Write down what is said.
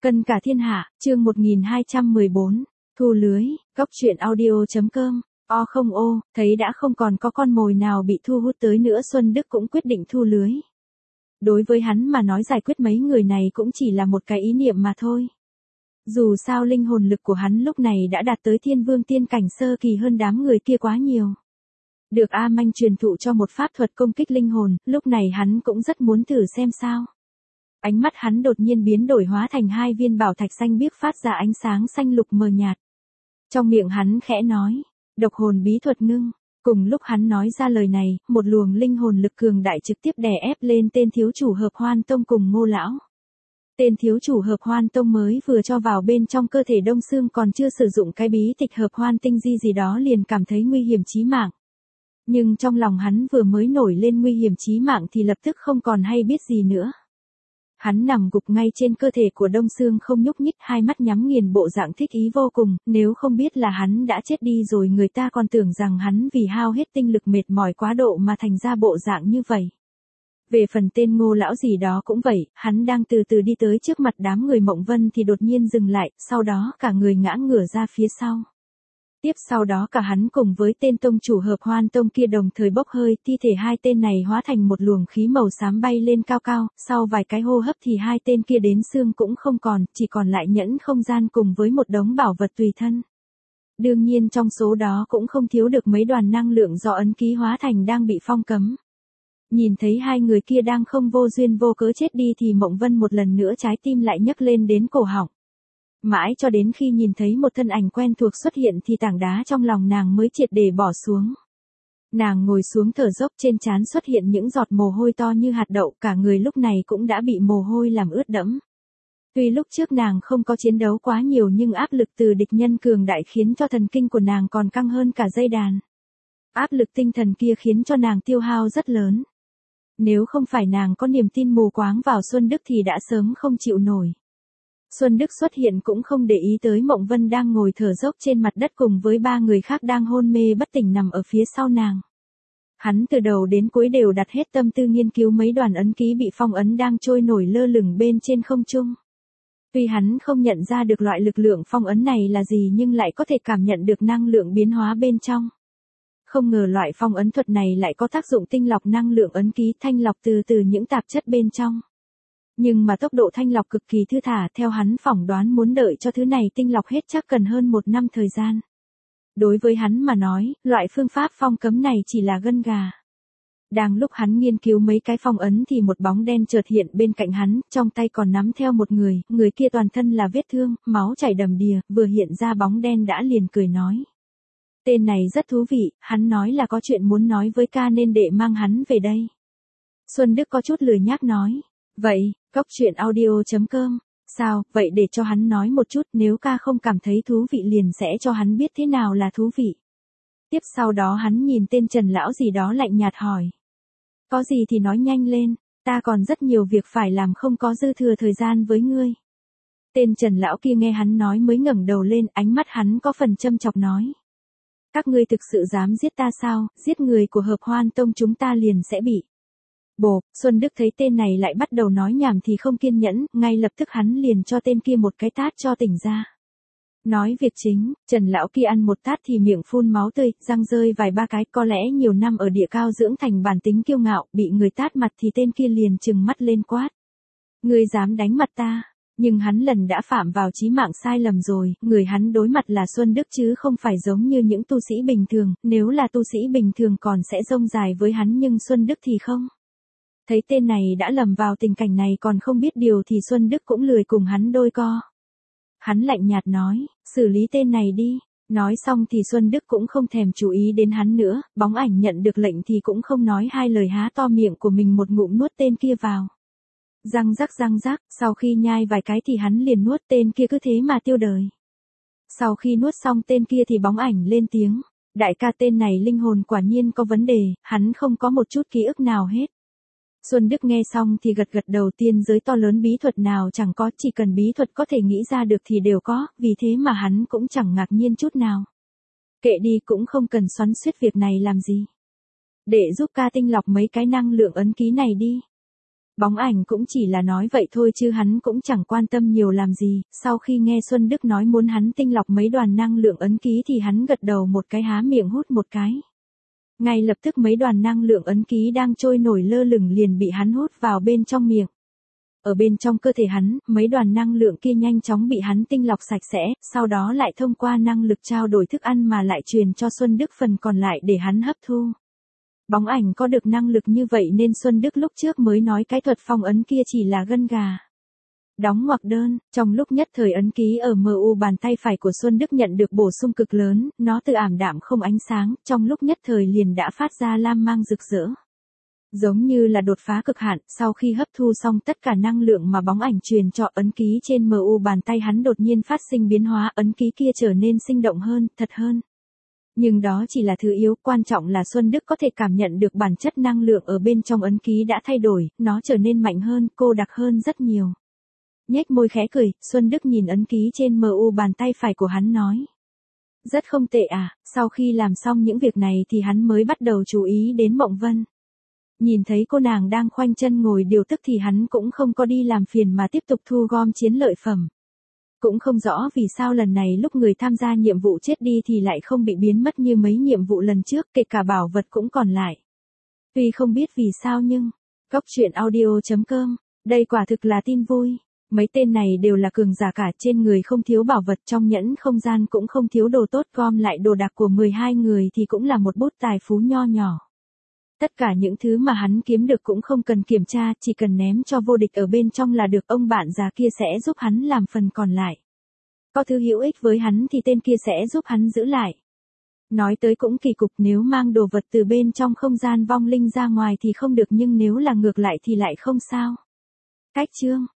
Cân cả thiên hạ, chương 1214, thu lưới, góc truyện audio.com, không thấy đã không còn có con mồi nào bị thu hút tới nữa, Xuân Đức cũng quyết định thu lưới. Đối với hắn mà nói, giải quyết mấy người này cũng chỉ là một cái ý niệm mà thôi. Dù sao linh hồn lực của hắn lúc này đã đạt tới thiên vương tiên cảnh sơ kỳ, hơn đám người kia quá nhiều. Được A Manh truyền thụ cho một pháp thuật công kích linh hồn, lúc này hắn cũng rất muốn thử xem sao. Ánh mắt hắn đột nhiên biến đổi, hóa thành hai viên bảo thạch xanh biếc phát ra ánh sáng xanh lục mờ nhạt. Trong miệng hắn khẽ nói, độc hồn bí thuật ngưng. Cùng lúc hắn nói ra lời này, một luồng linh hồn lực cường đại trực tiếp đè ép lên tên thiếu chủ Hợp Hoan Tông cùng Ngô lão. Tên thiếu chủ Hợp Hoan Tông mới vừa cho vào bên trong cơ thể Đông Sương, còn chưa sử dụng cái bí tịch Hợp Hoan tinh di gì đó liền cảm thấy nguy hiểm chí mạng. Nhưng trong lòng hắn vừa mới nổi lên nguy hiểm chí mạng thì lập tức không còn hay biết gì nữa. Hắn nằm gục ngay trên cơ thể của Đông Sương không nhúc nhích, hai mắt nhắm nghiền, bộ dạng thích ý vô cùng, nếu không biết là hắn đã chết đi rồi người ta còn tưởng rằng hắn vì hao hết tinh lực mệt mỏi quá độ mà thành ra bộ dạng như vậy. Về phần tên Ngô lão gì đó cũng vậy, hắn đang từ từ đi tới trước mặt đám người Mộng Vân thì đột nhiên dừng lại, sau đó cả người ngã ngửa ra phía sau. Tiếp sau đó cả hắn cùng với tên tông chủ Hợp Hoan Tông kia đồng thời bốc hơi, thi thể hai tên này hóa thành một luồng khí màu xám bay lên cao cao, sau vài cái hô hấp thì hai tên kia đến xương cũng không còn, chỉ còn lại nhẫn không gian cùng với một đống bảo vật tùy thân. Đương nhiên trong số đó cũng không thiếu được mấy đoàn năng lượng do ấn ký hóa thành đang bị phong cấm. Nhìn thấy hai người kia đang không vô duyên vô cớ chết đi thì Mộng Vân một lần nữa trái tim lại nhấc lên đến cổ họng. Mãi cho đến khi nhìn thấy một thân ảnh quen thuộc xuất hiện thì tảng đá trong lòng nàng mới triệt để bỏ xuống. Nàng ngồi xuống thở dốc, trên trán xuất hiện những giọt mồ hôi to như hạt đậu, cả người lúc này cũng đã bị mồ hôi làm ướt đẫm. Tuy lúc trước nàng không có chiến đấu quá nhiều nhưng áp lực từ địch nhân cường đại khiến cho thần kinh của nàng còn căng hơn cả dây đàn. Áp lực tinh thần kia khiến cho nàng tiêu hao rất lớn. Nếu không phải nàng có niềm tin mù quáng vào Xuân Đức thì đã sớm không chịu nổi. Xuân Đức xuất hiện cũng không để ý tới Mộng Vân đang ngồi thở dốc trên mặt đất cùng với ba người khác đang hôn mê bất tỉnh nằm ở phía sau nàng. Hắn từ đầu đến cuối đều đặt hết tâm tư nghiên cứu mấy đoàn ấn ký bị phong ấn đang trôi nổi lơ lửng bên trên không trung. Tuy hắn không nhận ra được loại lực lượng phong ấn này là gì nhưng lại có thể cảm nhận được năng lượng biến hóa bên trong. Không ngờ loại phong ấn thuật này lại có tác dụng tinh lọc năng lượng ấn ký, thanh lọc từ những tạp chất bên trong. Nhưng mà tốc độ thanh lọc cực kỳ thư thả, theo hắn phỏng đoán muốn đợi cho thứ này tinh lọc hết chắc cần hơn 1 năm thời gian. Đối với hắn mà nói, loại phương pháp phong cấm này chỉ là gân gà. Đang lúc hắn nghiên cứu mấy cái phong ấn thì một bóng đen chợt hiện bên cạnh hắn, trong tay còn nắm theo một người kia toàn thân là vết thương, máu chảy đầm đìa, vừa hiện ra bóng đen đã liền cười nói. Tên này rất thú vị, hắn nói là có chuyện muốn nói với ca nên đệ mang hắn về đây. Xuân Đức có chút lười nhác nói. Vậy, góc truyện audio.com, sao, vậy để cho hắn nói một chút, nếu ca không cảm thấy thú vị liền sẽ cho hắn biết thế nào là thú vị. Tiếp sau đó hắn nhìn tên Trần lão gì đó lạnh nhạt hỏi. Có gì thì nói nhanh lên, ta còn rất nhiều việc phải làm, không có dư thừa thời gian với ngươi. Tên Trần lão kia nghe hắn nói mới ngẩng đầu lên, ánh mắt hắn có phần châm chọc nói. Các ngươi thực sự dám giết ta sao, giết người của Hợp Hoan Tông chúng ta liền sẽ bị. Bộp, Xuân Đức thấy tên này lại bắt đầu nói nhảm thì không kiên nhẫn, ngay lập tức hắn liền cho tên kia một cái tát cho tỉnh ra. Nói việc chính, Trần lão kia ăn một tát thì miệng phun máu tươi, răng rơi vài ba cái, có lẽ nhiều năm ở địa cao dưỡng thành bản tính kiêu ngạo, bị người tát mặt thì tên kia liền trừng mắt lên quát. Ngươi dám đánh mặt ta? Nhưng hắn lần đã phạm vào chí mạng sai lầm rồi, người hắn đối mặt là Xuân Đức chứ không phải giống như những tu sĩ bình thường, nếu là tu sĩ bình thường còn sẽ rông dài với hắn nhưng Xuân Đức thì không. Thấy tên này đã lầm vào tình cảnh này còn không biết điều thì Xuân Đức cũng lười cùng hắn đôi co. Hắn lạnh nhạt nói, xử lý tên này đi. Nói xong thì Xuân Đức cũng không thèm chú ý đến hắn nữa, bóng ảnh nhận được lệnh thì cũng không nói hai lời há to miệng của mình một ngụm nuốt tên kia vào. Răng rắc, sau khi nhai vài cái thì hắn liền nuốt, tên kia cứ thế mà tiêu đời. Sau khi nuốt xong tên kia thì bóng ảnh lên tiếng, đại ca tên này linh hồn quả nhiên có vấn đề, hắn không có một chút ký ức nào hết. Xuân Đức nghe xong thì gật đầu, tiên giới to lớn bí thuật nào chẳng có, chỉ cần bí thuật có thể nghĩ ra được thì đều có, vì thế mà hắn cũng chẳng ngạc nhiên chút nào. Kệ đi, cũng không cần xoắn xuýt việc này làm gì. Để giúp ca tinh lọc mấy cái năng lượng ấn ký này đi. Bóng ảnh cũng chỉ là nói vậy thôi chứ hắn cũng chẳng quan tâm nhiều làm gì, sau khi nghe Xuân Đức nói muốn hắn tinh lọc mấy đoàn năng lượng ấn ký thì hắn gật đầu một cái há miệng hút một cái. Ngay lập tức mấy đoàn năng lượng ấn ký đang trôi nổi lơ lửng liền bị hắn hút vào bên trong miệng. Ở bên trong cơ thể hắn, mấy đoàn năng lượng kia nhanh chóng bị hắn tinh lọc sạch sẽ, sau đó lại thông qua năng lực trao đổi thức ăn mà lại truyền cho Xuân Đức phần còn lại để hắn hấp thu. Bóng ảnh có được năng lực như vậy nên Xuân Đức lúc trước mới nói cái thuật phong ấn kia chỉ là gân gà. Đóng ngoặc đơn, trong lúc nhất thời ấn ký ở MU bàn tay phải của Xuân Đức nhận được bổ sung cực lớn, nó từ ảm đạm không ánh sáng, trong lúc nhất thời liền đã phát ra lam mang rực rỡ. Giống như là đột phá cực hạn, sau khi hấp thu xong tất cả năng lượng mà bóng ảnh truyền cho ấn ký trên MU bàn tay hắn đột nhiên phát sinh biến hóa, ấn ký kia trở nên sinh động hơn, thật hơn. Nhưng đó chỉ là thứ yếu, quan trọng là Xuân Đức có thể cảm nhận được bản chất năng lượng ở bên trong ấn ký đã thay đổi, nó trở nên mạnh hơn, cô đặc hơn rất nhiều. Nhếch môi khẽ cười, Xuân Đức nhìn ấn ký trên MU bàn tay phải của hắn nói. Rất không tệ à, sau khi làm xong những việc này thì hắn mới bắt đầu chú ý đến Mộng Vân. Nhìn thấy cô nàng đang khoanh chân ngồi điều tức thì hắn cũng không có đi làm phiền mà tiếp tục thu gom chiến lợi phẩm. Cũng không rõ vì sao lần này lúc người tham gia nhiệm vụ chết đi thì lại không bị biến mất như mấy nhiệm vụ lần trước, kể cả bảo vật cũng còn lại. Tuy không biết vì sao nhưng, Góc truyện audio.com, đây quả thực là tin vui. Mấy tên này đều là cường giả cả, trên người không thiếu bảo vật, trong nhẫn không gian cũng không thiếu đồ tốt, gom lại đồ đạc của 12 người thì cũng là một bút tài phú nho nhỏ. Tất cả những thứ mà hắn kiếm được cũng không cần kiểm tra, chỉ cần ném cho vô địch ở bên trong là được, ông bạn già kia sẽ giúp hắn làm phần còn lại. Có thứ hữu ích với hắn thì tên kia sẽ giúp hắn giữ lại. Nói tới cũng kỳ cục, nếu mang đồ vật từ bên trong không gian vong linh ra ngoài thì không được, nhưng nếu là ngược lại thì lại không sao. Cách chương